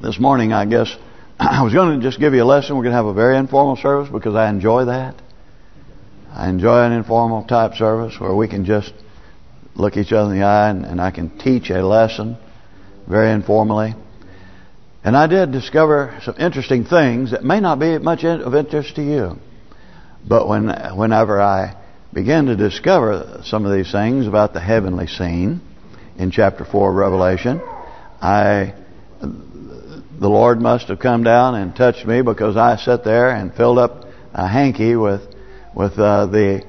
this morning, I guess, I was going to just give you a lesson. We're going to have a very informal service because I enjoy that. I enjoy an informal type service where we can just look each other in the eye and I can teach a lesson very informally. And I did discover some interesting things that may not be much of interest to you. But whenever I began to discover some of these things about the heavenly scene in chapter 4 of Revelation, the Lord must have come down and touched me, because I sat there and filled up a hanky with the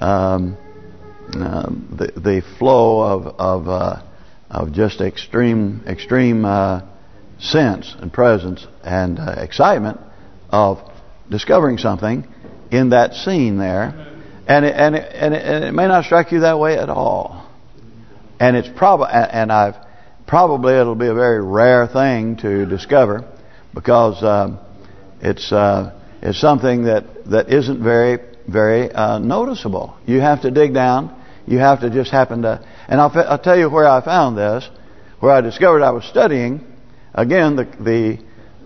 flow of just extreme sense and presence and excitement of discovering something in that scene there, and it may not strike you that way at all, and it's probably it'll be a very rare thing to discover, because it's something that isn't very noticeable. You have to dig down. You have to just happen to. And I'll tell you where I found this, where I discovered I was studying again the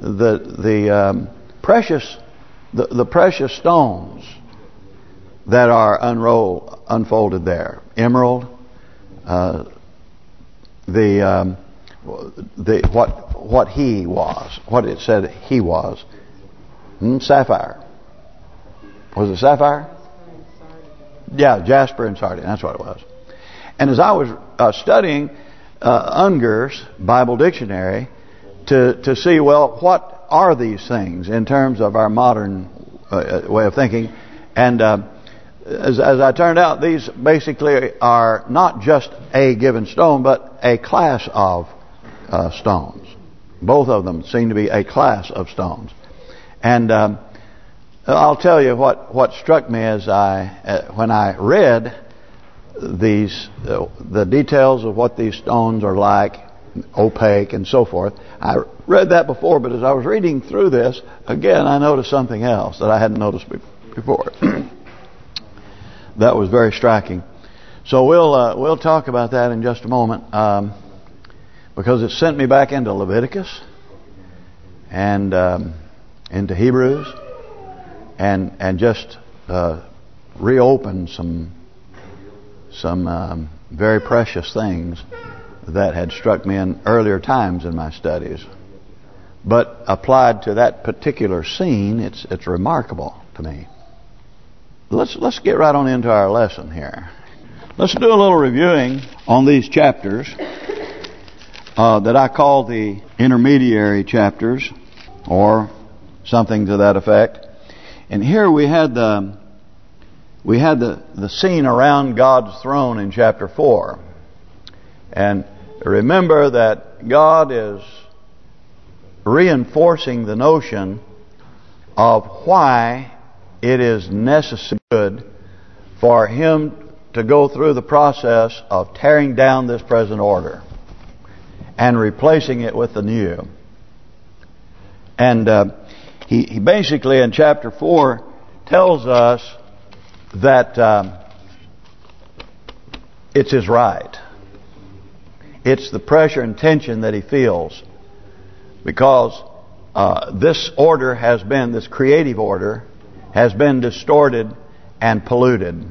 precious stones that are unfolded there. Emerald. What he was, what it said he was. Sapphire. Was it sapphire? Yeah, jasper and sardine. That's what it was. And as I was studying Unger's Bible Dictionary to see, well, what are these things in terms of our modern way of thinking, and as I turned out, these basically are not just a given stone, but a class of stones. Both of them seem to be a class of stones. And I'll tell you what struck me as when I read the details of what these stones are like, opaque and so forth. I read that before, but as I was reading through this, again, I noticed something else that I hadn't noticed before. That was very striking. So we'll talk about that in just a moment, because it sent me back into Leviticus and into Hebrews, and just reopened some very precious things that had struck me in earlier times in my studies. But applied to that particular scene, it's remarkable to me. Let's get right on into our lesson here. Let's do a little reviewing on these chapters that I call the intermediary chapters, or something to that effect. And here we had the scene around God's throne in chapter 4. And remember that God is reinforcing the notion of why it is necessary for Him to go through the process of tearing down this present order and replacing it with the new. And he basically in chapter 4 tells us that it's His right. It's the pressure and tension that He feels, because this order has been, this creative order, has been distorted and polluted,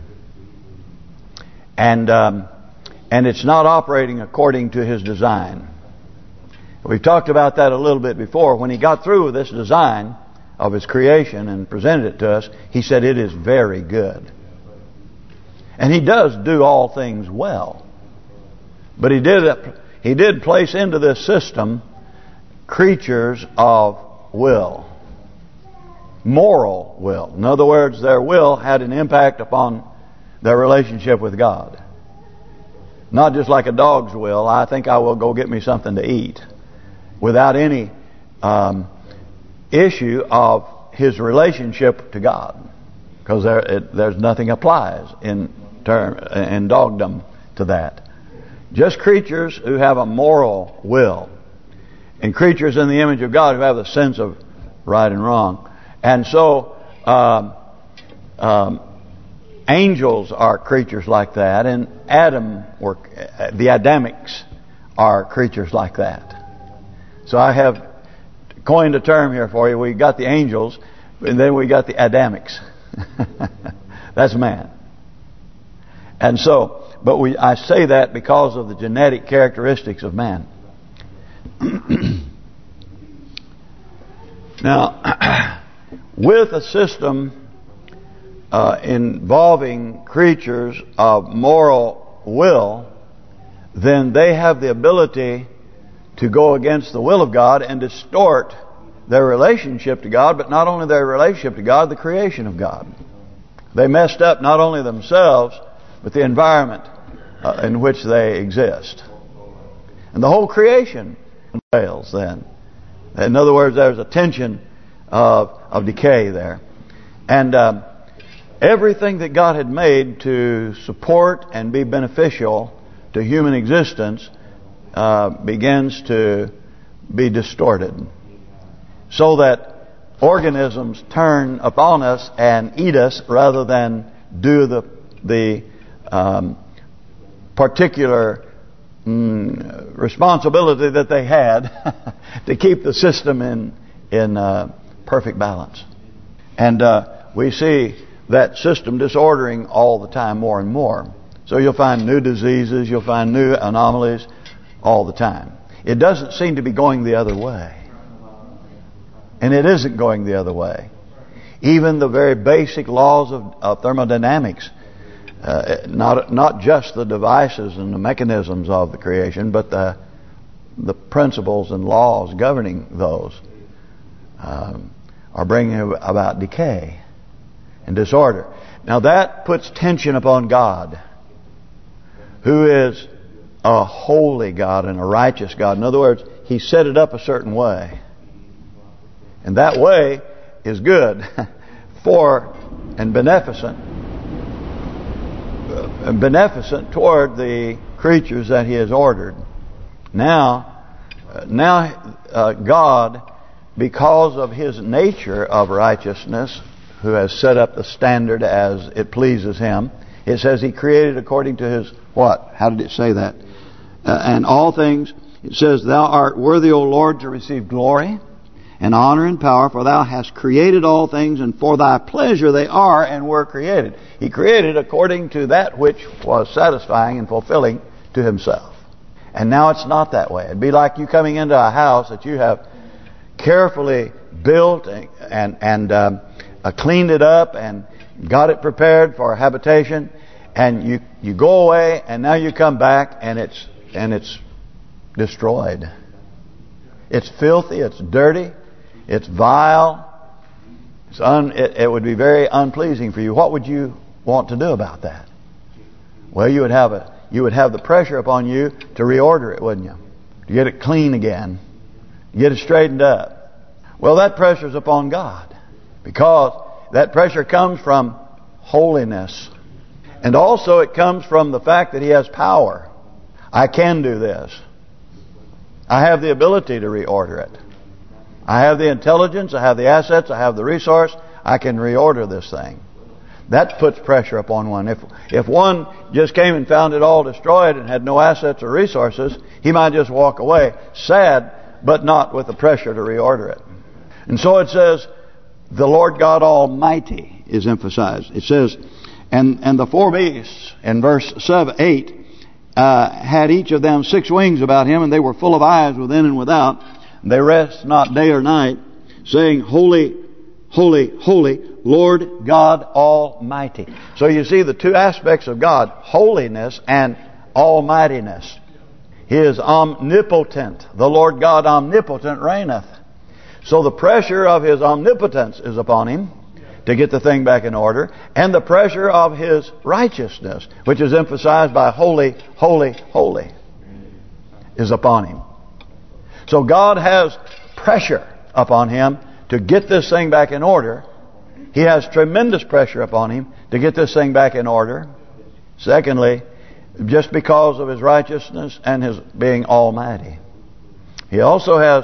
and it's not operating according to His design. We've talked about that a little bit before. When He got through with this design of His creation and presented it to us, He said it is very good. And He does do all things well, but He did place into this system creatures of will. Moral will. In other words, their will had an impact upon their relationship with God. Not just like a dog's will, I think I will go get me something to eat, without any issue of his relationship to God, because there's nothing applies in dogdom to that. Just creatures who have a moral will, and creatures in the image of God who have the sense of right and wrong. And so angels are creatures like that, and the Adamics are creatures like that. So I have coined a term here for you. We got the angels, and then we got the Adamics. That's man. And so, but I say that because of the genetic characteristics of man. Now, with a system involving creatures of moral will, then they have the ability to go against the will of God and distort their relationship to God, but not only their relationship to God, the creation of God. They messed up not only themselves, but the environment in which they exist. And the whole creation fails then. In other words, there's a tension of decay there. And everything that God had made to support and be beneficial to human existence begins to be distorted, so that organisms turn upon us and eat us rather than do the particular responsibility that they had to keep the system in perfect balance. And we see that system disordering all the time, more and more. So you'll find new diseases, you'll find new anomalies all the time. It doesn't seem to be going the other way. And it isn't going the other way. Even the very basic laws of thermodynamics, not just the devices and the mechanisms of the creation, but the principles and laws governing those are bringing about decay and disorder. Now that puts tension upon God, who is a holy God and a righteous God. In other words, He set it up a certain way. And that way is good for and beneficent toward the creatures that He has ordered. Now God, because of His nature of righteousness, who has set up the standard as it pleases Him, it says He created according to His what? How did it say that? And all things, it says, Thou art worthy, O Lord, to receive glory and honor and power, for Thou hast created all things, and for Thy pleasure they are and were created. He created according to that which was satisfying and fulfilling to Himself. And now it's not that way. It'd be like you coming into a house that you have carefully built and cleaned it up and got it prepared for habitation, and you go away, and now you come back and it's destroyed. It's filthy, it's dirty, it's vile. It would be very unpleasing for you. What would you want to do about that? Well, you would have the pressure upon you to reorder it, wouldn't you? To get it clean again, get it straightened up. Well, that pressure is upon God, because that pressure comes from holiness. And also it comes from the fact that He has power. I can do this. I have the ability to reorder it. I have the intelligence, I have the assets, I have the resource. I can reorder this thing. That puts pressure upon one. If one just came and found it all destroyed and had no assets or resources, he might just walk away, sad, but not with the pressure to reorder it. And so it says, the Lord God Almighty is emphasized. It says, and the four beasts in verse 8 had each of them 6 wings about him, and they were full of eyes within and without. And they rest not day or night, saying, Holy, holy, holy, Lord God Almighty. So you see the two aspects of God, holiness and almightiness. He is omnipotent. The Lord God omnipotent reigneth. So the pressure of His omnipotence is upon Him to get the thing back in order, and the pressure of His righteousness, which is emphasized by holy, holy, holy, is upon Him. So God has pressure upon Him to get this thing back in order. He has tremendous pressure upon Him to get this thing back in order. Secondly, just because of His righteousness and His being almighty. He also has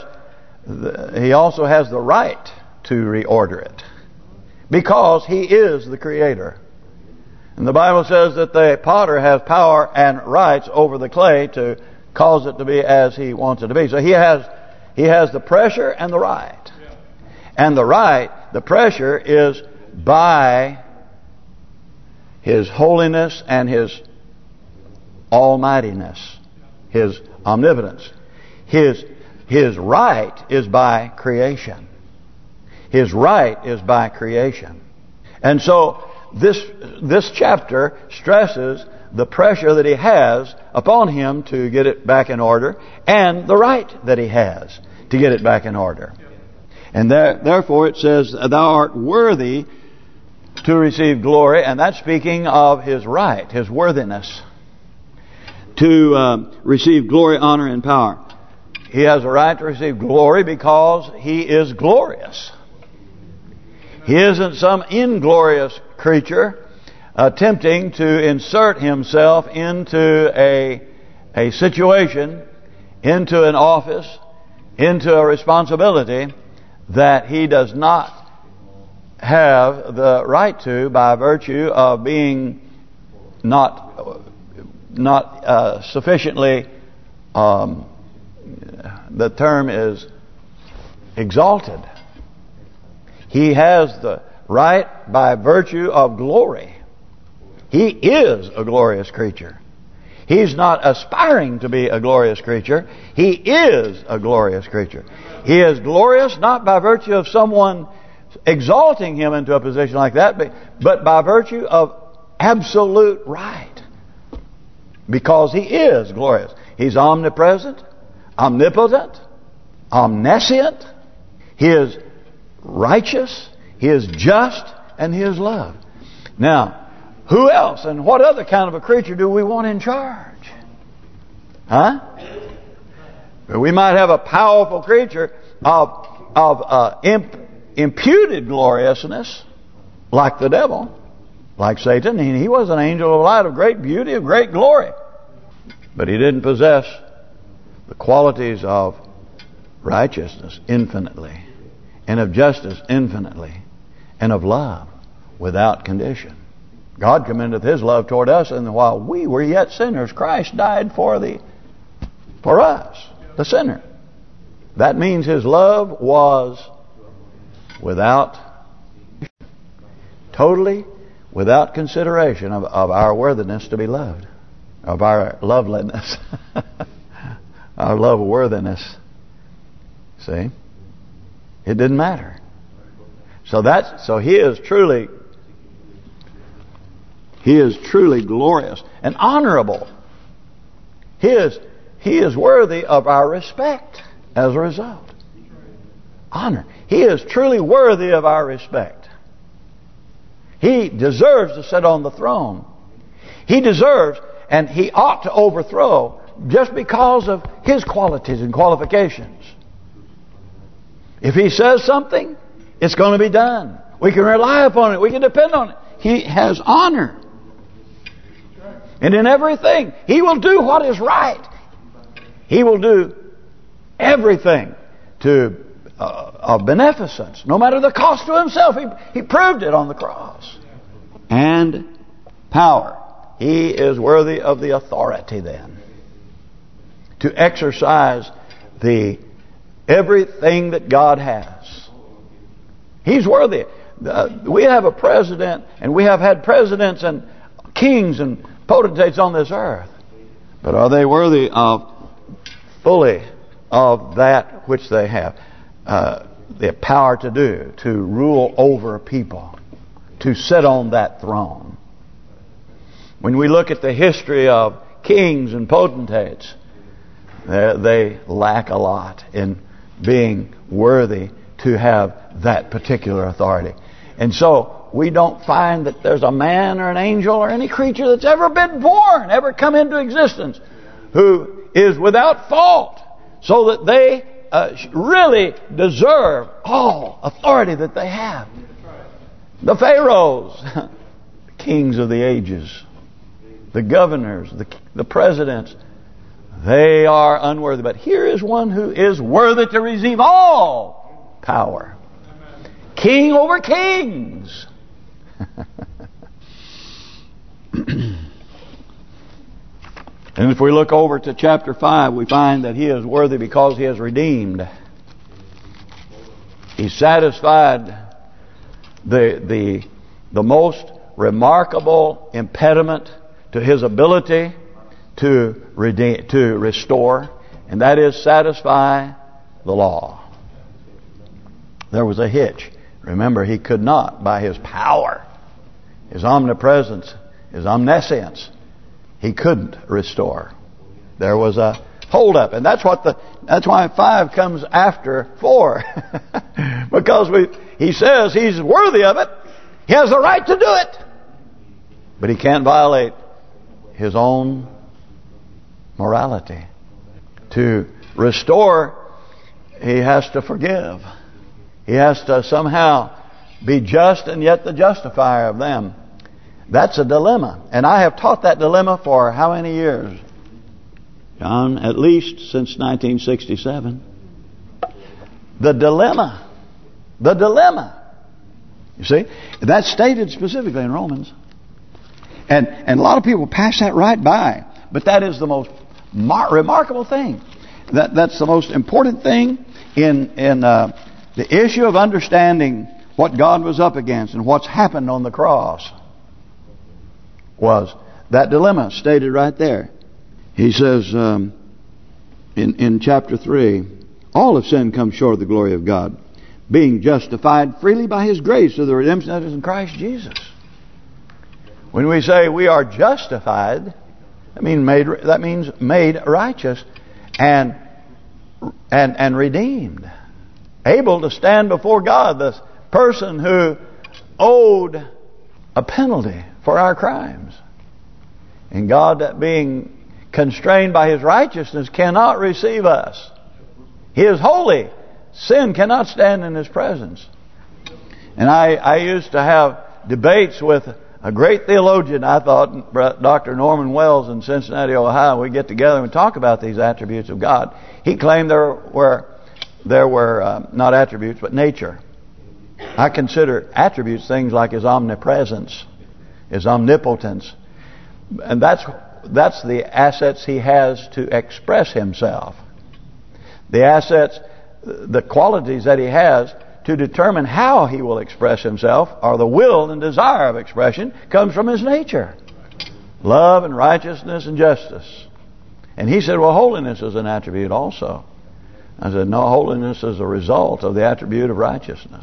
the right to reorder it, because He is the Creator. And the Bible says that the potter has power and rights over the clay to cause it to be as he wants it to be. So He has He has the pressure and the right. And the pressure is by His holiness and His almightiness, His omnipotence. His right is by creation. His right is by creation. And so this chapter stresses the pressure that He has upon Him to get it back in order, and the right that He has to get it back in order. And therefore it says, thou art worthy to receive glory, and that's speaking of His right, His worthiness, to receive glory, honor, and power. He has a right to receive glory because He is glorious. He isn't some inglorious creature attempting to insert Himself into a situation, into an office, into a responsibility that He does not have the right to by virtue of being not sufficiently, the term is exalted. He has the right by virtue of glory. He is a glorious creature. He's not aspiring to be a glorious creature. He is a glorious creature. He is glorious not by virtue of someone exalting Him into a position like that, but by virtue of absolute right. Because He is glorious. He's omnipresent, omnipotent, omniscient. He is righteous, He is just, and He is love. Now, who else and what other kind of a creature do we want in charge? Huh? We might have a powerful creature of imputed gloriousness, like the devil, like Satan. He was an angel of light, of great beauty, of great glory. But he didn't possess the qualities of righteousness infinitely, and of justice infinitely, and of love without condition. God commendeth His love toward us, and while we were yet sinners, Christ died for us, the sinner. That means His love was totally without consideration of our worthiness to be loved, of our loveliness, our love worthiness. See? It didn't matter. So He is truly glorious and honorable. He is worthy of our respect as a result. Honor. He is truly worthy of our respect. He deserves to sit on the throne. He deserves, and He ought to overthrow just because of His qualities and qualifications. If He says something, it's going to be done. We can rely upon it. We can depend on it. He has honor. And in everything, He will do what is right. He will do everything of beneficence, no matter the cost to Himself. He proved it on the cross. And power. He is worthy of the authority then to exercise everything that God has. He's worthy. We have a president, and we have had presidents and kings and potentates on this earth. But are they worthy of fully of that which they have the power to do, to rule over people, to sit on that throne? When we look at the history of kings and potentates, they lack a lot in being worthy to have that particular authority. And so we don't find that there's a man or an angel or any creature that's ever been born, ever come into existence, who is without fault, so that they really deserve all authority that they have. The pharaohs, the kings of the ages, the governors, the presidents, they are unworthy. But here is one who is worthy to receive all power. King over kings. And if we look over to chapter 5, we find that He is worthy because He has redeemed He satisfied the most remarkable impediment to His ability to redeem, to restore, and that is satisfy the law. There was a hitch. Remember, He could not, by His power, His omnipresence, His omniscience, He couldn't restore. There was a hold up, and that's why 5 comes after 4, because He says He's worthy of it. He has the right to do it, but He can't violate His own morality. To restore, He has to forgive. He has to somehow be just and yet the justifier of them. That's a dilemma. And I have taught that dilemma for how many years? John, at least since 1967. The dilemma. The dilemma. You see? That's stated specifically in Romans. And a lot of people pass that right by. But that is the most remarkable thing. That's the most important thing in the issue of understanding what God was up against and what's happened on the cross. Was that dilemma stated right there. He says in chapter 3, all have sinned, come short of the glory of God, being justified freely by His grace through the redemption that is in Christ Jesus. When we say we are justified, that means made righteous and redeemed, able to stand before God, the person who owed a penalty for our crimes. And God, that being constrained by His righteousness, cannot receive us. He is holy. Sin cannot stand in His presence. And I used to have debates with a great theologian, I thought, Dr. Norman Wells in Cincinnati, Ohio. We get together and talk about these attributes of God. He claimed there were not attributes, but nature. I consider attributes things like His omnipresence, His omnipotence, and that's the assets He has to express Himself. The assets, the qualities that He has to determine how He will express Himself, or the will and desire of expression, comes from His nature. Love and righteousness and justice. And he said, well, holiness is an attribute also. I said, no, holiness is a result of the attribute of righteousness.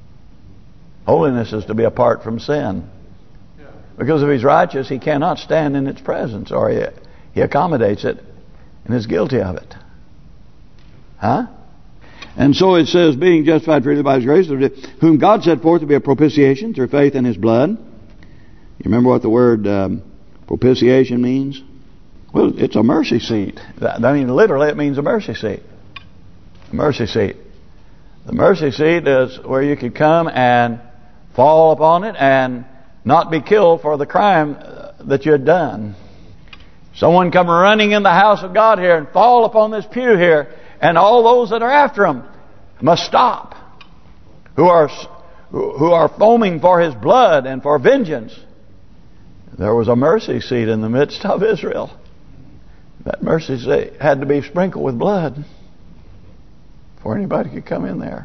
Holiness is to be apart from sin. Because if He's righteous, He cannot stand in its presence, or He accommodates it and is guilty of it. Huh? And so it says, being justified freely by His grace, whom God set forth to be a propitiation through faith in His blood. You remember what the word propitiation means? Well, it's a mercy seat. I mean, literally it means a mercy seat. A mercy seat. The mercy seat is where you could come and fall upon it and not be killed for the crime that you had done. Someone come running in the house of God here and fall upon this pew here, and all those that are after him must stop, who are foaming for his blood and for vengeance. There was a mercy seat in the midst of Israel. That mercy seat had to be sprinkled with blood before anybody could come in there.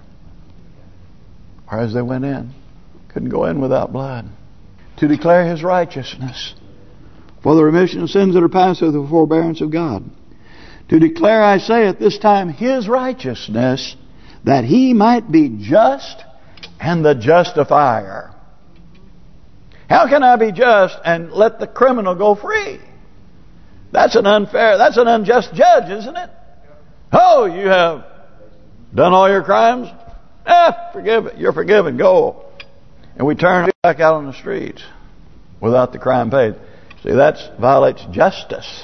Or as they went in, couldn't go in without blood. To declare His righteousness for the remission of sins that are past through the forbearance of God. To declare, I say, at this time His righteousness, that He might be just and the justifier. How can I be just and let the criminal go free? That's an unjust judge, isn't it? Oh, you have done all your crimes? Forgive it. You're forgiven. Go. And we turn back out on the streets without the crime paid. See, that violates justice.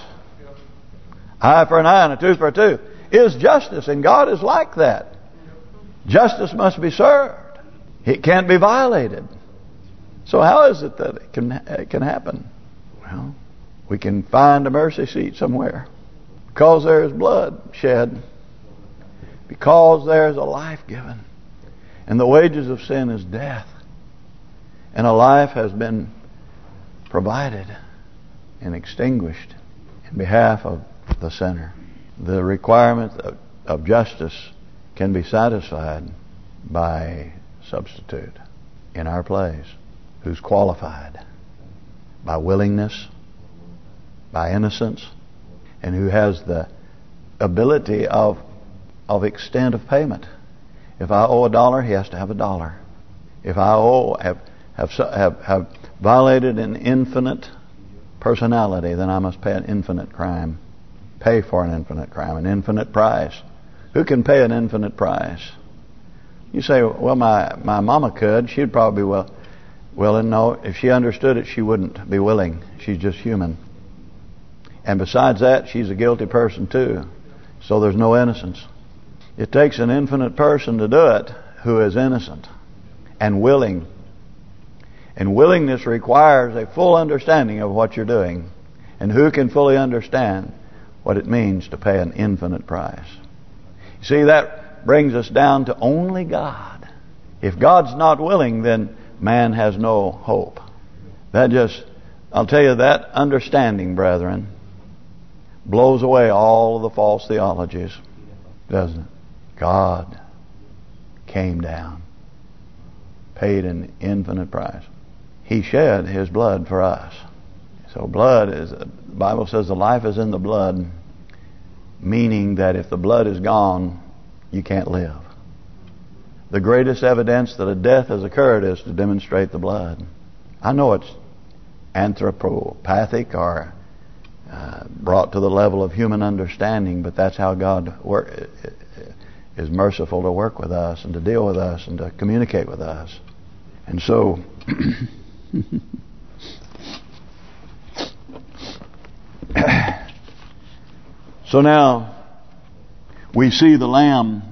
Eye for an eye and a tooth for a tooth is justice, and God is like that. Justice must be served. It can't be violated. So how is it that it can happen? Well, we can find a mercy seat somewhere. Because there is blood shed. Because there is a life given. And the wages of sin is death. And a life has been provided and extinguished in behalf of the sinner. The requirement of justice can be satisfied by a substitute in our place who's qualified by willingness, by innocence, and who has the ability of extent of payment. If I owe $1, he has to have $1. If I have violated an infinite personality, then I must pay an infinite crime. Pay for an infinite crime, an infinite price. Who can pay an infinite price? You say, well, my mama could. She'd probably be willing. No, if she understood it, she wouldn't be willing. She's just human. And besides that, she's a guilty person too. So there's no innocence. It takes an infinite person to do it who is innocent and willing. And willingness requires a full understanding of what you're doing. And who can fully understand what it means to pay an infinite price? You see, that brings us down to only God. If God's not willing, then man has no hope. I'll tell you, that understanding, brethren, blows away all of the false theologies, doesn't it? God came down, paid an infinite price. He shed His blood for us. So the Bible says the life is in the blood, meaning that if the blood is gone, you can't live. The greatest evidence that a death has occurred is to demonstrate the blood. I know it's anthropopathic or brought to the level of human understanding, but that's how God is merciful to work with us and to deal with us and to communicate with us. And so so now we see the Lamb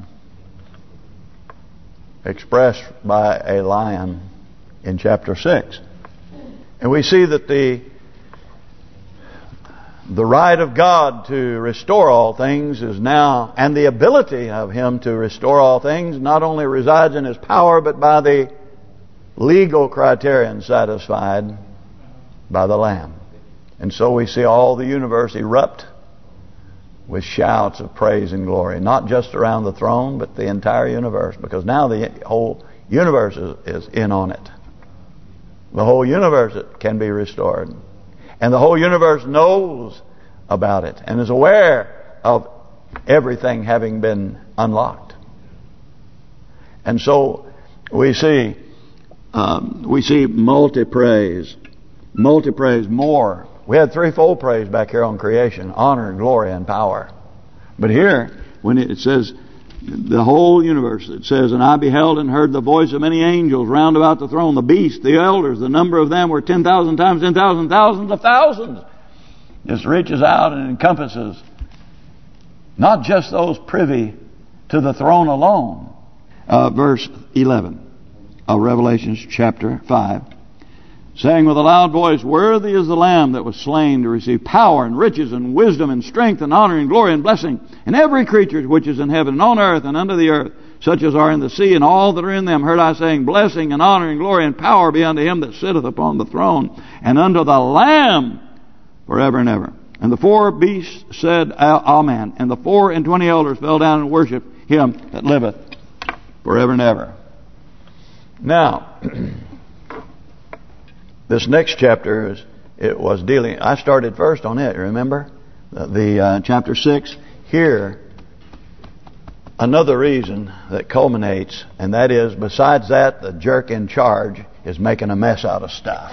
expressed by a lion in chapter 6. And we see that the right of God to restore all things is now, and the ability of Him to restore all things not only resides in His power, but by the legal criterion satisfied by the Lamb. And so we see all the universe erupt with shouts of praise and glory, not just around the throne, but the entire universe, because now the whole universe is in on it. The whole universe can be restored. And the whole universe knows about it and is aware of everything having been unlocked. And so we see multi-praise, more. We had threefold praise back here on creation: honor, glory, and power. But here, when it says the whole universe, it says, and I beheld and heard the voice of many angels round about the throne, the beasts, the elders, the number of them were 10,000 times 10,000, thousands of thousands. This reaches out and encompasses not just those privy to the throne alone. Verse 11 of Revelation chapter 5. Saying with a loud voice, worthy is the Lamb that was slain to receive power and riches and wisdom and strength and honor and glory and blessing. And every creature which is in heaven and on earth and under the earth, such as are in the sea and all that are in them, heard I saying, blessing and honor and glory and power be unto Him that sitteth upon the throne and unto the Lamb forever and ever. And the four beasts said, Amen. And the 24 elders fell down and worshipped Him that liveth forever and ever. Now, this next chapter was dealing. I started first on it. Remember the chapter 6 here. Another reason that culminates, and that is, besides that, the jerk in charge is making a mess out of stuff.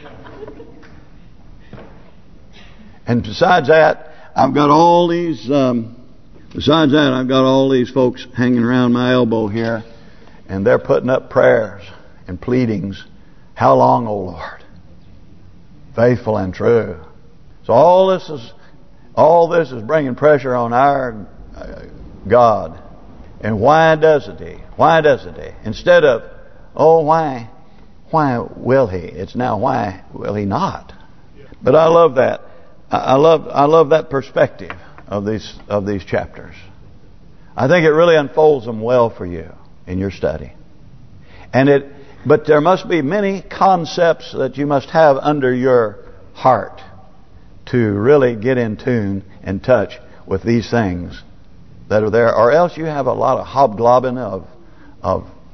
And besides that, I've got all these. Besides that, I've got all these folks hanging around my elbow here, and they're putting up prayers and pleadings. How long, O Lord? Faithful and true. So all this is bringing pressure on our God. And why doesn't He? Why doesn't He? Instead of, oh, why will He? It's now, why will He not? But I love that. I love that perspective of these chapters. I think it really unfolds them well for you in your study. But there must be many concepts that you must have under your heart to really get in tune and touch with these things that are there, or else you have a lot of hobglobbing of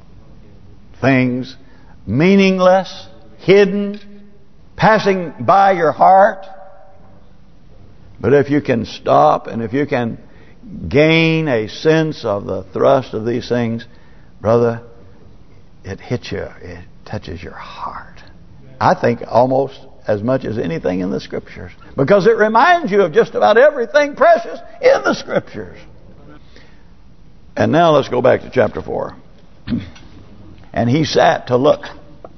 things meaningless, hidden, passing by your heart. But if you can stop and if you can gain a sense of the thrust of these things, brother, it hits you, it touches your heart. I think almost as much as anything in the Scriptures, because it reminds you of just about everything precious in the Scriptures. And now let's go back to chapter 4. And he sat to look.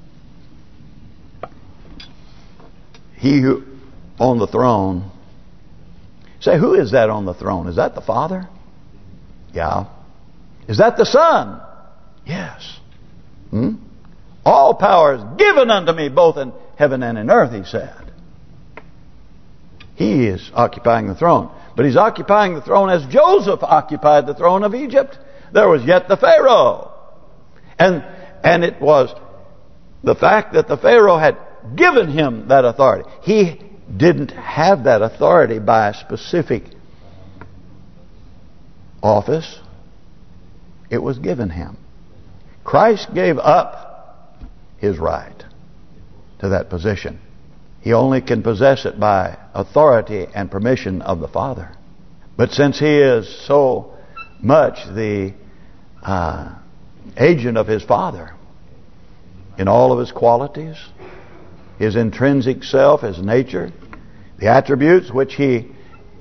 He who on the throne. Say, who is that on the throne? Is that the Father? Yeah. Is that the Son? Yes. All power is given unto me, both in heaven and in earth, he said. He is occupying the throne. But he's occupying the throne as Joseph occupied the throne of Egypt. There was yet the Pharaoh. And it was the fact that the Pharaoh had given him that authority. He didn't have that authority by a specific office. It was given him. Christ gave up his right to that position. He only can possess it by authority and permission of the Father. But since he is so much the agent of his Father in all of his qualities, his intrinsic self, his nature, the attributes which he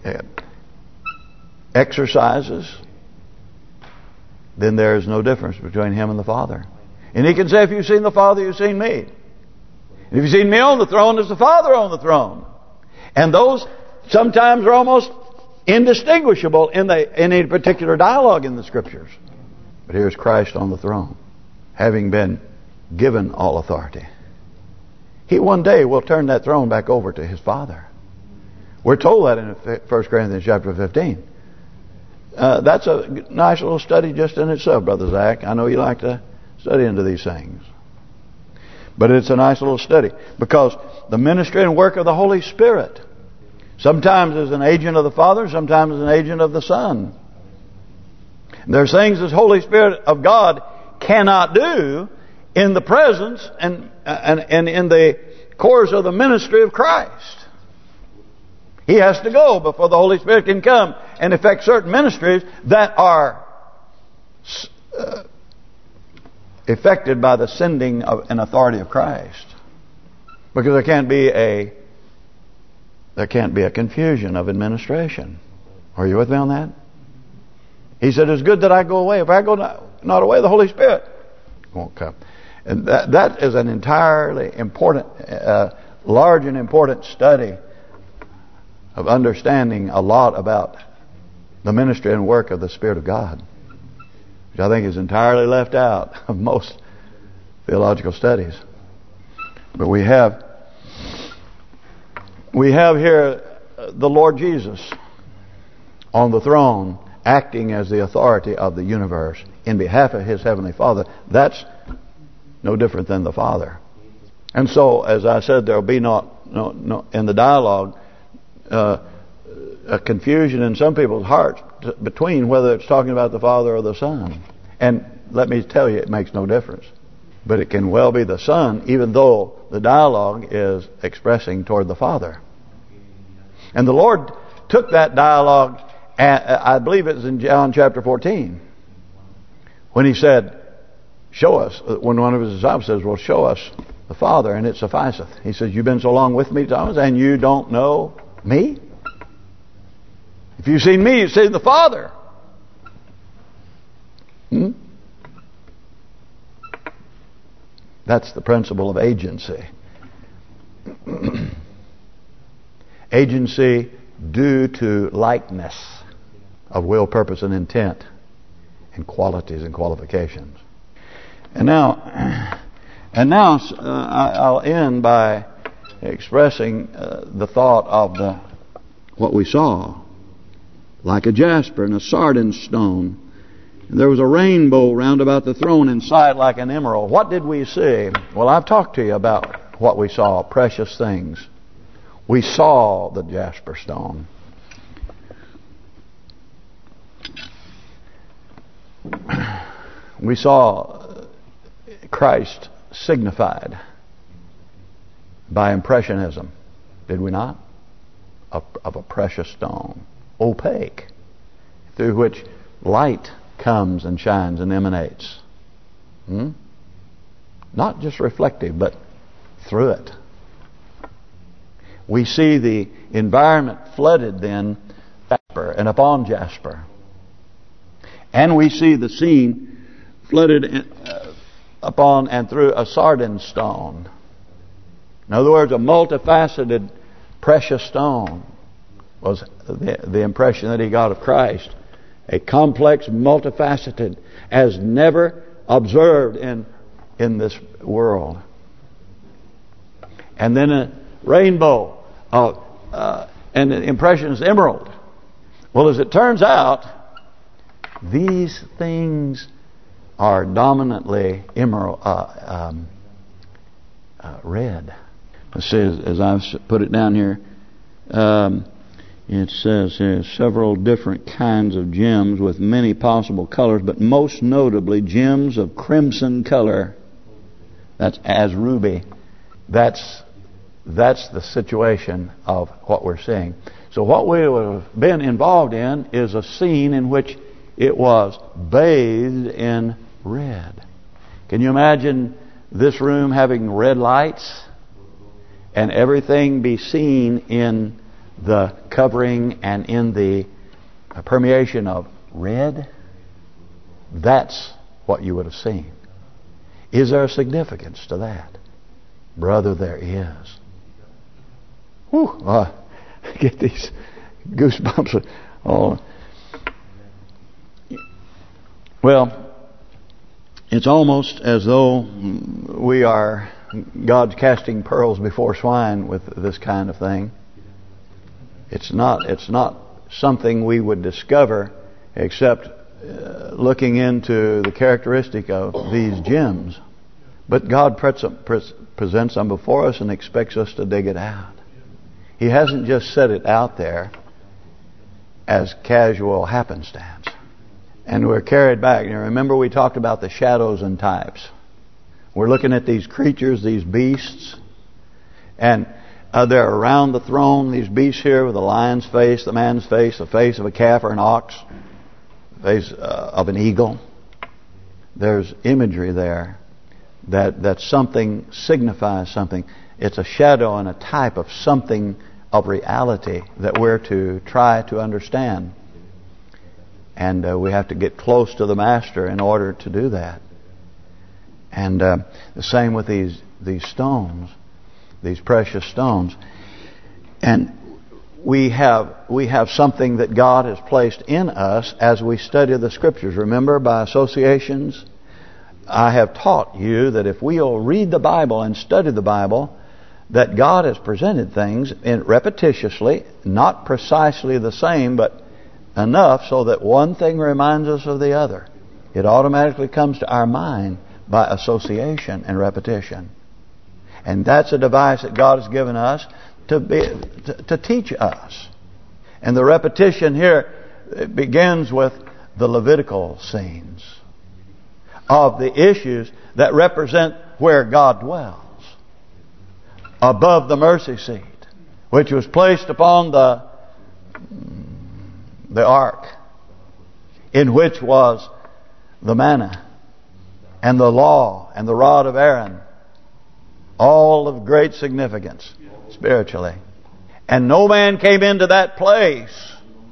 exercises, then there is no difference between him and the Father. And he can say, if you've seen the Father, you've seen me. And if you've seen me on the throne, there's the Father on the throne. And those sometimes are almost indistinguishable in any particular dialogue in the Scriptures. But here's Christ on the throne, having been given all authority. He one day will turn that throne back over to his Father. We're told that in 1 Corinthians chapter 15. That's a nice little study just in itself, Brother Zach. I know you like to study into these things. But it's a nice little study, because the ministry and work of the Holy Spirit sometimes is an agent of the Father, sometimes is an agent of the Son. There's things the Holy Spirit of God cannot do in the presence and in the course of the ministry of Christ. He has to go before the Holy Spirit can come and effect certain ministries that are effected by the sending of an authority of Christ. Because there can't be a confusion of administration. Are you with me on that? He said, it's good that I go away. If I go not away, the Holy Spirit won't come. And that is an entirely important, large and important study of understanding a lot about the ministry and work of the Spirit of God, which I think is entirely left out of most theological studies. But we have here the Lord Jesus on the throne, acting as the authority of the universe in behalf of his Heavenly Father. That's no different than the Father. And so, as I said, there will be no in the dialogue a confusion in some people's hearts between whether it's talking about the Father or the Son. And let me tell you, it makes no difference. But it can well be the Son, even though the dialogue is expressing toward the Father. And the Lord took that dialogue, I believe it's in John chapter 14, when he said, show us, when one of his disciples says, well, show us the Father, and it sufficeth. He says, you've been so long with me, Thomas, and you don't know me? If you've seen me, you've seen the Father. That's the principle of agency. Agency due to likeness of will, purpose, and intent, and qualities and qualifications. And now I'll end by expressing the thought of what we saw, like a jasper and a sardine stone. And there was a rainbow round about the throne inside like an emerald. What did we see? Well, I've talked to you about what we saw, precious things. We saw the jasper stone. We saw Christ signified by impressionism, did we not? Of a precious stone, opaque, through which light comes and shines and emanates. Not just reflective, but through it. We see the environment flooded then jasper and upon jasper. And we see the scene flooded upon and through a sardine stone. In other words, a multifaceted precious stone was the impression that he got of Christ. A complex, multifaceted, as never observed in this world. And then a rainbow, and the impression is emerald. Well, as it turns out, these things are dominantly emerald, red. Let's see, as I've put it down here, it says here several different kinds of gems with many possible colors, but most notably gems of crimson color. That's as ruby. That's the situation of what we're seeing. So what we have been involved in is a scene in which it was bathed in red. Can you imagine this room having red lights and everything be seen in the covering and in the permeation of red? That's what you would have seen. Is there a significance to that? Brother, there is. Whew, I get these goosebumps. Oh. Well, it's almost as though we are God's casting pearls before swine with this kind of thing. It's not something we would discover except looking into the characteristic of these gems. But God presents them before us and expects us to dig it out. He hasn't just set it out there as casual happenstance. And we're carried back. You remember we talked about the shadows and types. We're looking at these creatures, these beasts. And they're around the throne, these beasts here with the lion's face, the man's face, the face of a calf or an ox, the face of an eagle. There's imagery there that something signifies something. It's a shadow and a type of something of reality that we're to try to understand. And we have to get close to the Master in order to do that. And the same with these stones, these precious stones. And we have something that God has placed in us as we study the Scriptures. Remember, by associations, I have taught you that if we'll read the Bible and study the Bible, that God has presented things repetitiously, not precisely the same, but enough so that one thing reminds us of the other. It automatically comes to our mind by association and repetition. And that's a device that God has given us to teach us. And the repetition here, it begins with the Levitical scenes of the issues that represent where God dwells. Above the mercy seat, which was placed upon the ark, in which was the manna and the law and the rod of Aaron, all of great significance spiritually. And no man came into that place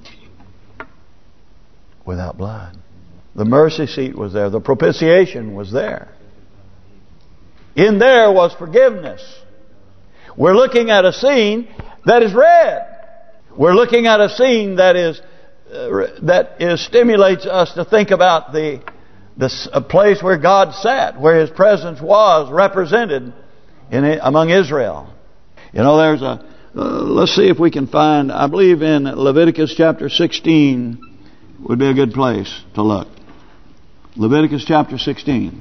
without blood. The mercy seat was there. The propitiation was there. In there was forgiveness. We're looking at a scene that is red. We're looking at a scene that stimulates us to think about a place where God sat, where His presence was represented among Israel. You know, there's let's see if we can find, I believe in Leviticus chapter 16 would be a good place to look. Leviticus chapter 16.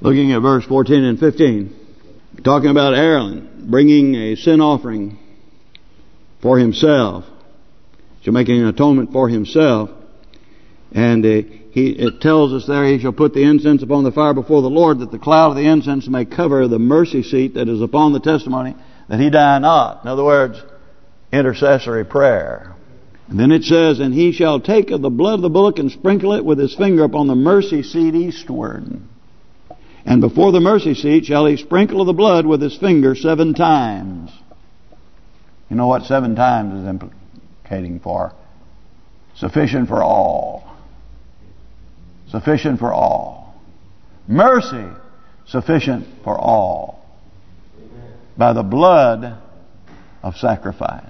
Looking at verse 14 and 15. Talking about Aaron bringing a sin offering for himself. So making an atonement for himself. And it tells us there, he shall put the incense upon the fire before the Lord, that the cloud of the incense may cover the mercy seat that is upon the testimony, that he die not. In other words, intercessory prayer. And then it says, and he shall take of the blood of the bullock and sprinkle it with his finger upon the mercy seat eastward. And before the mercy seat shall he sprinkle of the blood with his finger 7 times. You know what 7 times is implicating for? Sufficient for all. Sufficient for all. Mercy, sufficient for all. By the blood of sacrifice.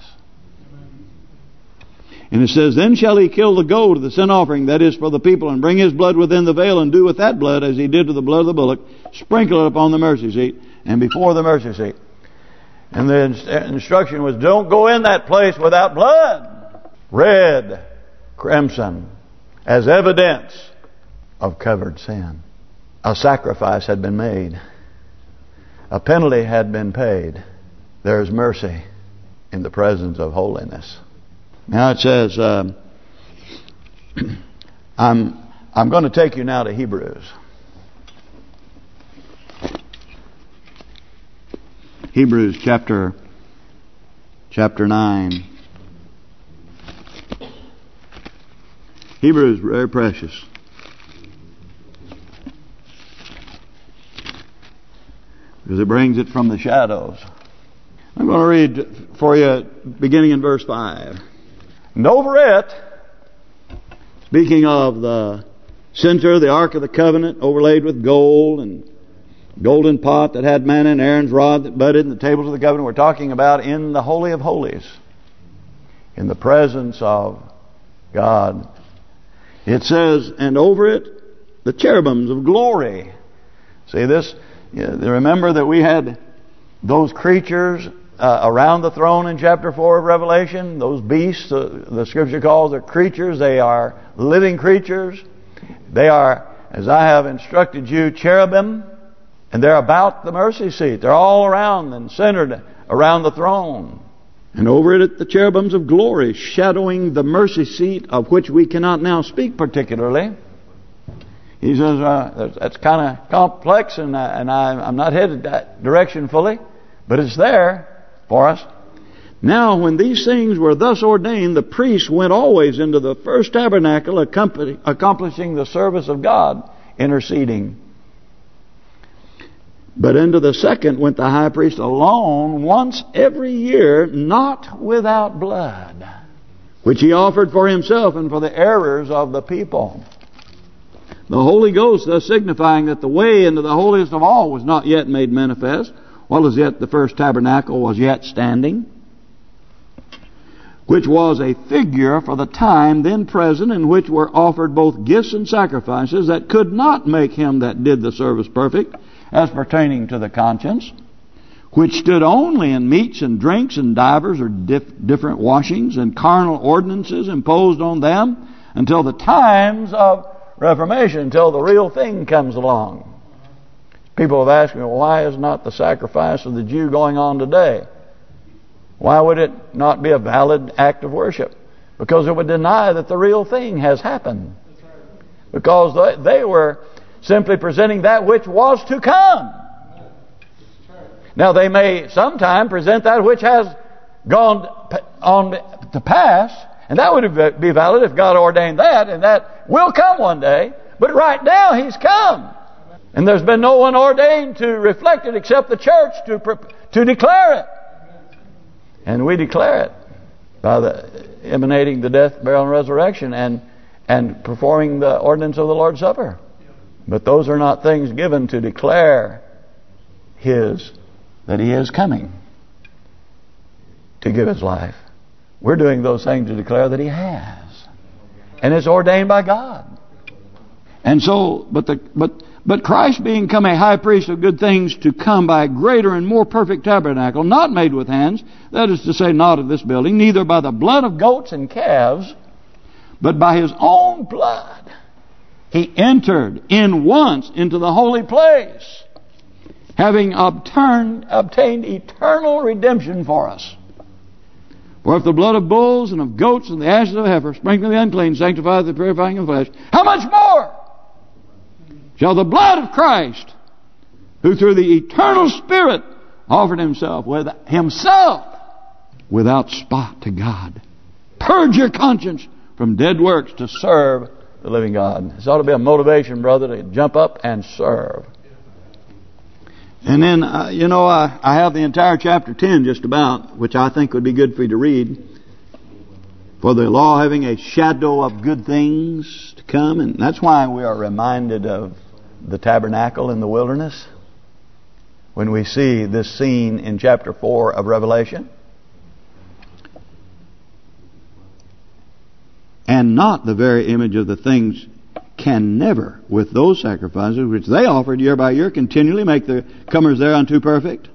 And it says, then shall he kill the goat of the sin offering, that is for the people, and bring his blood within the veil, and do with that blood as he did with the blood of the bullock, sprinkle it upon the mercy seat, and before the mercy seat. And the instruction was, don't go in that place without blood. Red, crimson, as evidence of covered sin. A sacrifice had been made. A penalty had been paid. There is mercy in the presence of holiness. Now it says, I'm going to take you now to Hebrews. Hebrews chapter 9. Hebrews very precious. Because it brings it from the shadows. I'm going to read for you beginning in verse 5. And over it, speaking of the center, the Ark of the Covenant, overlaid with gold, and golden pot that had manna, and Aaron's rod that budded, and the tables of the covenant, we're talking about in the Holy of Holies, in the presence of God. It says, and over it, the cherubims of glory. See this? Remember that we had those creatures around the throne in chapter 4 of Revelation. Those beasts, the Scripture calls them creatures. They are living creatures. They are, as I have instructed you, cherubim. And they're about the mercy seat. They're all around and centered around the throne. And over it the cherubims of glory, shadowing the mercy seat, of which we cannot now speak particularly. He says that's kind of complex, and I'm not headed that direction fully, but it's there for us. Now, when these things were thus ordained, the priests went always into the first tabernacle, accomplishing the service of God, interceding. But into the second went the high priest alone, once every year, not without blood, which he offered for himself and for the errors of the people. The Holy Ghost thus signifying that the way into the holiest of all was not yet made manifest, while as yet the first tabernacle was yet standing, which was a figure for the time then present, in which were offered both gifts and sacrifices that could not make him that did the service perfect, as pertaining to the conscience, which stood only in meats and drinks and divers or different washings and carnal ordinances imposed on them until the times of Reformation, until the real thing comes along. People have asked me, well, why is not the sacrifice of the Jew going on today? Why would it not be a valid act of worship? Because it would deny that the real thing has happened. Because they were simply presenting that which was to come. Now they may sometime present that which has gone on to pass, and that would be valid if God ordained that, and that will come one day. But right now He's come. And there's been no one ordained to reflect it except the church to declare it. And we declare it by emanating the death, burial, and resurrection, and performing the ordinance of the Lord's Supper. But those are not things given to declare that He is coming to give His life. We're doing those things to declare that He has. And it's ordained by God. And so, but Christ being come a high priest of good things to come by a greater and more perfect tabernacle, not made with hands, that is to say, not of this building, neither by the blood of goats and calves, but by His own blood, He entered in once into the holy place, having obtained eternal redemption for us. For if the blood of bulls and of goats and the ashes of heifer, sprinkling the unclean, sanctify the purifying of flesh, how much more shall the blood of Christ, who through the eternal Spirit offered himself without spot to God, purge your conscience from dead works to serve the living God. This ought to be a motivation, brother, to jump up and serve. And then, I have the entire chapter 10 just about, which I think would be good for you to read. For the law having a shadow of good things to come. And that's why we are reminded of the tabernacle in the wilderness when we see this scene in chapter 4 of Revelation. And not the very image of the things can never, with those sacrifices which they offered year by year, continually make the comers thereunto perfect.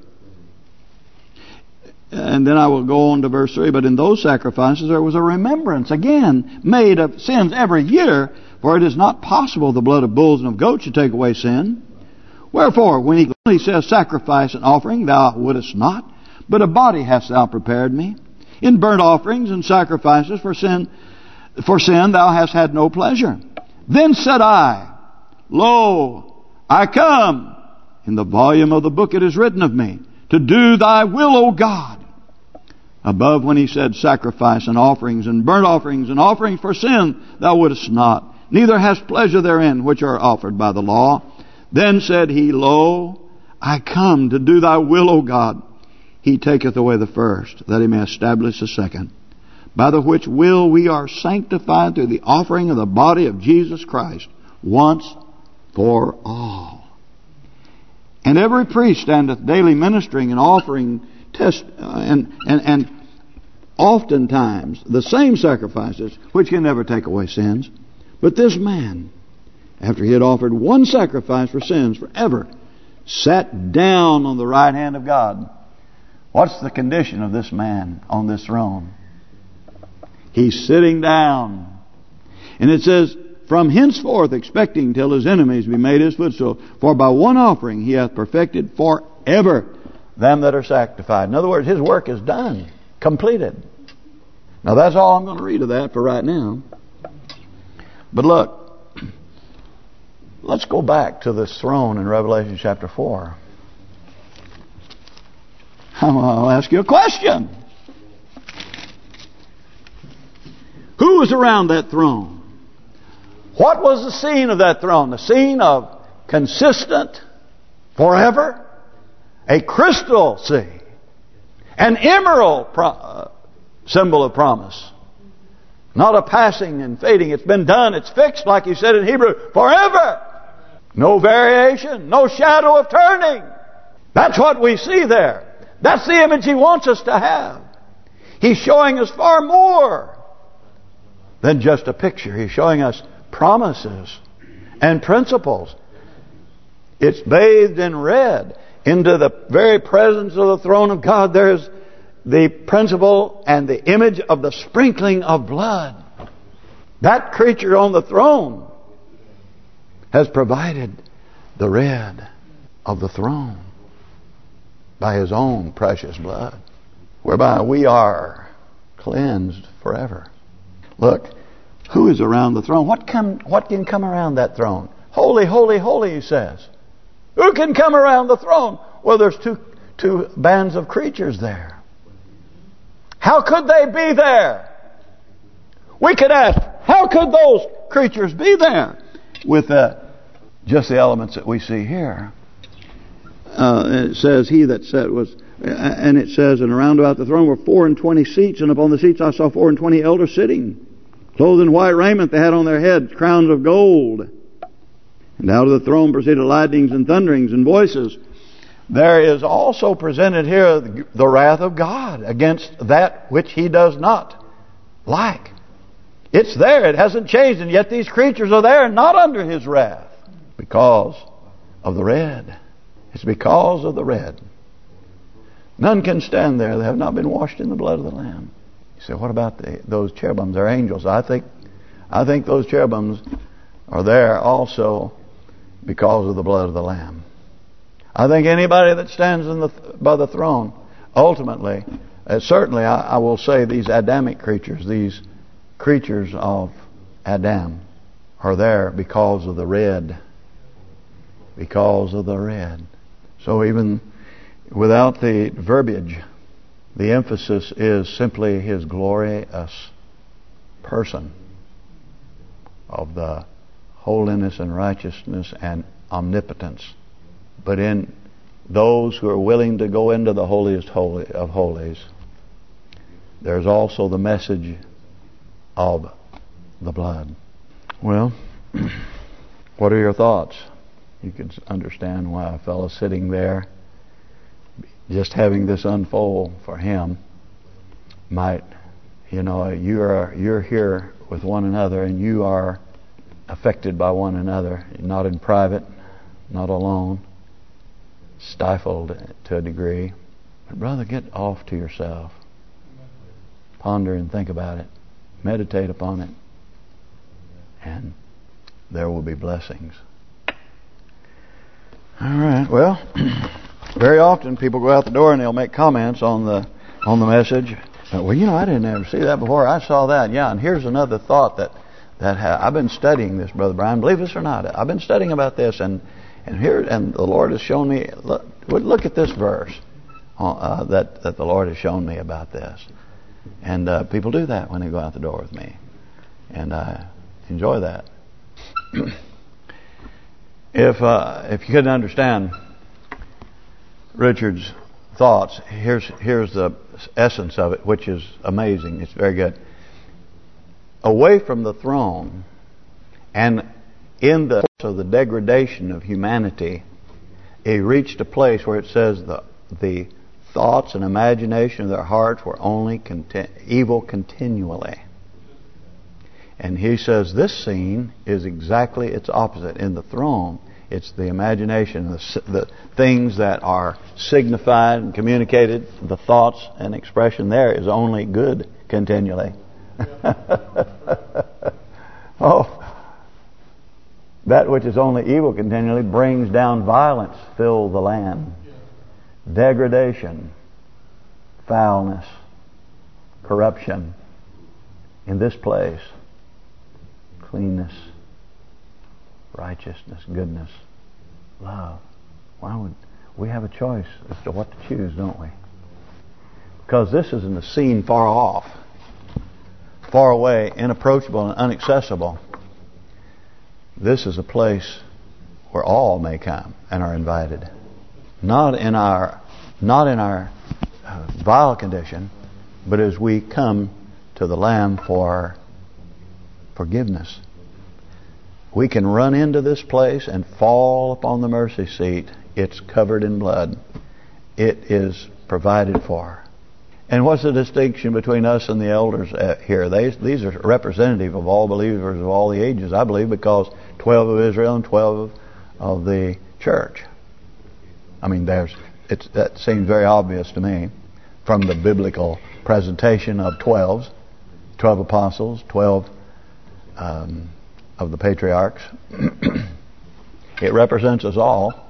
And then I will go on to verse 3. But in those sacrifices there was a remembrance, again, made of sins every year. For it is not possible the blood of bulls and of goats should take away sin. Wherefore, when he says, sacrifice and offering thou wouldest not, but a body hast thou prepared me. In burnt offerings and sacrifices for sin thou hast had no pleasure. Then said I, Lo, I come. In the volume of the book it is written of me, to do thy will, O God. Above, when he said sacrifice and offerings and burnt offerings and offerings for sin, thou wouldest not, neither hast pleasure therein which are offered by the law. Then said he, Lo, I come to do thy will, O God. He taketh away the first, that he may establish the second. By the which will we are sanctified through the offering of the body of Jesus Christ once for all. And every priest standeth daily ministering and offering and oftentimes the same sacrifices which can never take away sins. But this man, after he had offered one sacrifice for sins forever, sat down on the right hand of God. What's the condition of this man on this throne? He's sitting down. And it says, from henceforth expecting till his enemies be made his footstool. For by one offering he hath perfected forever them that are sanctified. In other words, his work is done, completed. Now that's all I'm going to read of that for right now. But look, let's go back to this throne in Revelation chapter 4. I'll ask you a question. Who was around that throne? What was the scene of that throne? The scene of consistent, forever, a crystal sea, an emerald symbol of promise. Not a passing and fading. It's been done. It's fixed, like he said in Hebrew, forever. No variation, no shadow of turning. That's what we see there. That's the image he wants us to have. He's showing us far more than just a picture. He's showing us promises and principles. It's bathed in red. Into the very presence of the throne of God, there's the principle and the image of the sprinkling of blood. That creature on the throne has provided the red of the throne by his own precious blood, whereby we are cleansed forever. Look, who is around the throne? What can come around that throne? Holy, holy, holy, he says. Who can come around the throne? Well, there's two bands of creatures there. How could they be there? We could ask, how could those creatures be there? With just the elements that we see here. It says, he that sat was... And it says, and around about the throne were 24 seats, and upon the seats I saw 24 elders sitting, clothed in white raiment. They had on their heads crowns of gold. And out of the throne proceeded lightnings and thunderings and voices. There is also presented here the wrath of God against that which he does not like. It's there. It hasn't changed. And yet these creatures are there, not under his wrath, because of the red. It's because of the red. None can stand there that have not been washed in the blood of the Lamb. You say, what about those cherubims? They're angels. I think those cherubims are there also because of the blood of the Lamb. I think anybody that stands by the throne, ultimately, certainly I will say these Adamic creatures, these creatures of Adam, are there because of the red. Because of the red. So even without the verbiage, the emphasis is simply His glorious person of the holiness and righteousness and omnipotence. But in those who are willing to go into the holiest of holies, there's also the message of the blood. Well, what are your thoughts? You can understand why a fellow sitting there, just having this unfold for him, might, you're here with one another and you are affected by one another, not in private, not alone, stifled to a degree. But brother, get off to yourself. Ponder and think about it. Meditate upon it. And there will be blessings. All right. Well, very often people go out the door and they'll make comments on the message. Well, I didn't ever see that before. I saw that. Yeah, and here's another thought that I've been studying this, Brother Brian. Believe this or not, I've been studying about this, and the Lord has shown me. Look at this verse that the Lord has shown me about this. And people do that when they go out the door with me, and I enjoy that. If you couldn't understand Richard's thoughts, here's the essence of it, which is amazing. It's very good. Away from the throne, and in the degradation of humanity, he reached a place where it says the thoughts and imagination of their hearts were only evil continually. And he says this scene is exactly its opposite. In the throne, it's the imagination, the things that are signified and communicated, the thoughts and expression there is only good continually. That which is only evil continually brings down violence, fill the land. Degradation, foulness, corruption. In this place, cleanness, righteousness, goodness, love. Why would we have a choice as to what to choose, don't we? Because this isn't a scene far off, far away, inapproachable and inaccessible. This is a place where all may come and are invited. Not in our vile condition, but as we come to the Lamb for forgiveness. We can run into this place and fall upon the mercy seat. It's covered in blood. It is provided for. And what's the distinction between us and the elders here? These are representative of all believers of all the ages, I believe, because 12 of Israel and 12 of the church. I mean, that seems very obvious to me from the biblical presentation of 12 apostles, 12 of the patriarchs. It represents us all.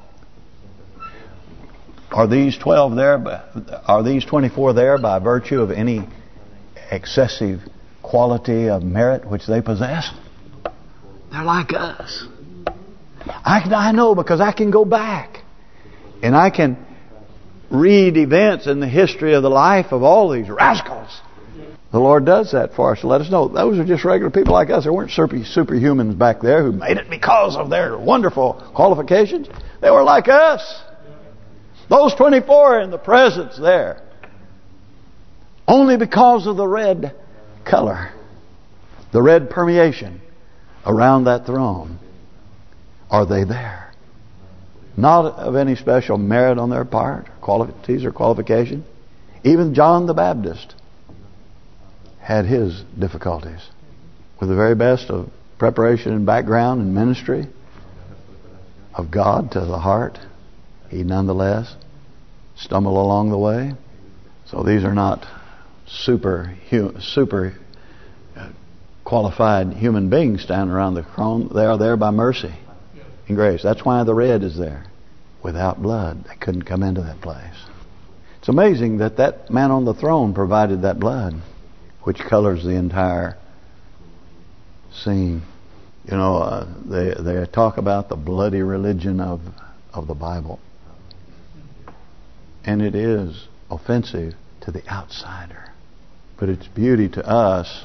Are these 12 there? Are these 24 there by virtue of any excessive quality of merit which they possess? They're like us. I know, because I can go back and I can read events in the history of the life of all these rascals. The Lord does that for us to let us know those are just regular people like us. There weren't superhumans back there who made it because of their wonderful qualifications. They were like us. Those 24 in the presence there, only because of the red color, the red permeation around that throne, are they there. Not of any special merit on their part, qualities or qualification. Even John the Baptist had his difficulties. With the very best of preparation and background and ministry of God to the heart, he nonetheless stumbled along the way. So these are not super qualified human beings standing around the throne. They are there by mercy and grace. That's why the red is there. Without blood, they couldn't come into that place. It's amazing that that man on the throne provided that blood, which colors the entire scene. You know, they talk about the bloody religion of the Bible. And it is offensive to the outsider. But its beauty to us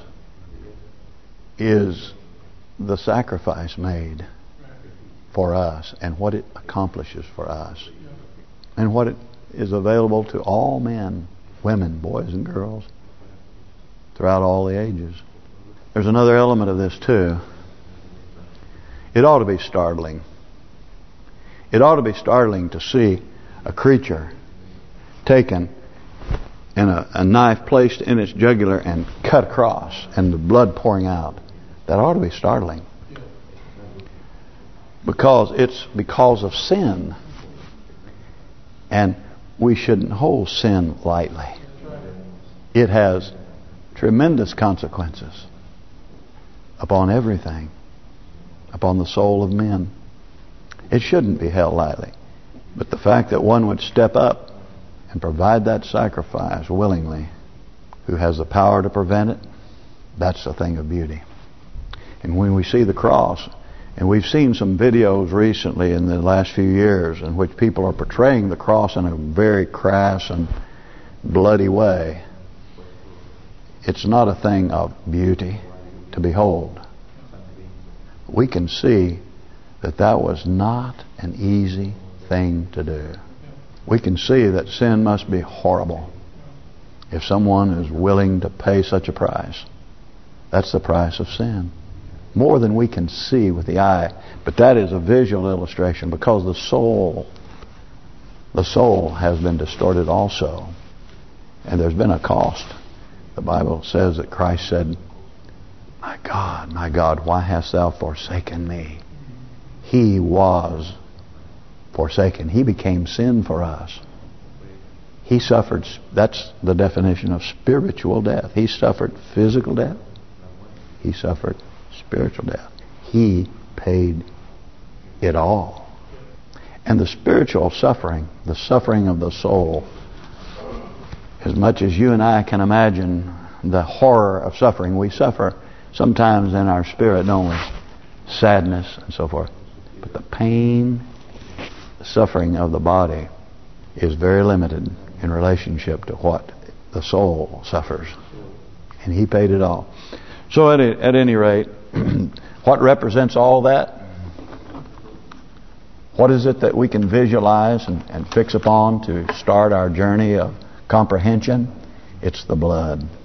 is the sacrifice made for us and what it accomplishes for us. And what it is available to all men, women, boys and girls throughout all the ages. There's another element of this too. It ought to be startling. It ought to be startling to see a creature taken and a knife placed in its jugular and cut across and the blood pouring out. That ought to be startling. Because it's because of sin. And we shouldn't hold sin lightly. It has tremendous consequences upon everything, upon the soul of men. It shouldn't be held lightly. But the fact that one would step up and provide that sacrifice willingly, who has the power to prevent it, that's a thing of beauty. And when we see the cross, and we've seen some videos recently in the last few years in which people are portraying the cross in a very crass and bloody way, it's not a thing of beauty to behold. We can see that that was not an easy thing to do. We can see that sin must be horrible if someone is willing to pay such a price. That's the price of sin. More than we can see with the eye. But that is a visual illustration, because the soul has been distorted also. And there's been a cost. The Bible says that Christ said, my God, why hast thou forsaken me? He was forsaken. He became sin for us. He suffered, that's the definition of spiritual death. He suffered physical death. He suffered spiritual death. He paid it all. And the spiritual suffering, the suffering of the soul, as much as you and I can imagine the horror of suffering, we suffer sometimes in our spirit, don't we? Sadness and so forth. But the pain, the suffering of the body is very limited in relationship to what the soul suffers. And He paid it all. So at any rate, what represents all that? What is it that we can visualize and fix upon to start our journey of comprehension? It's the blood.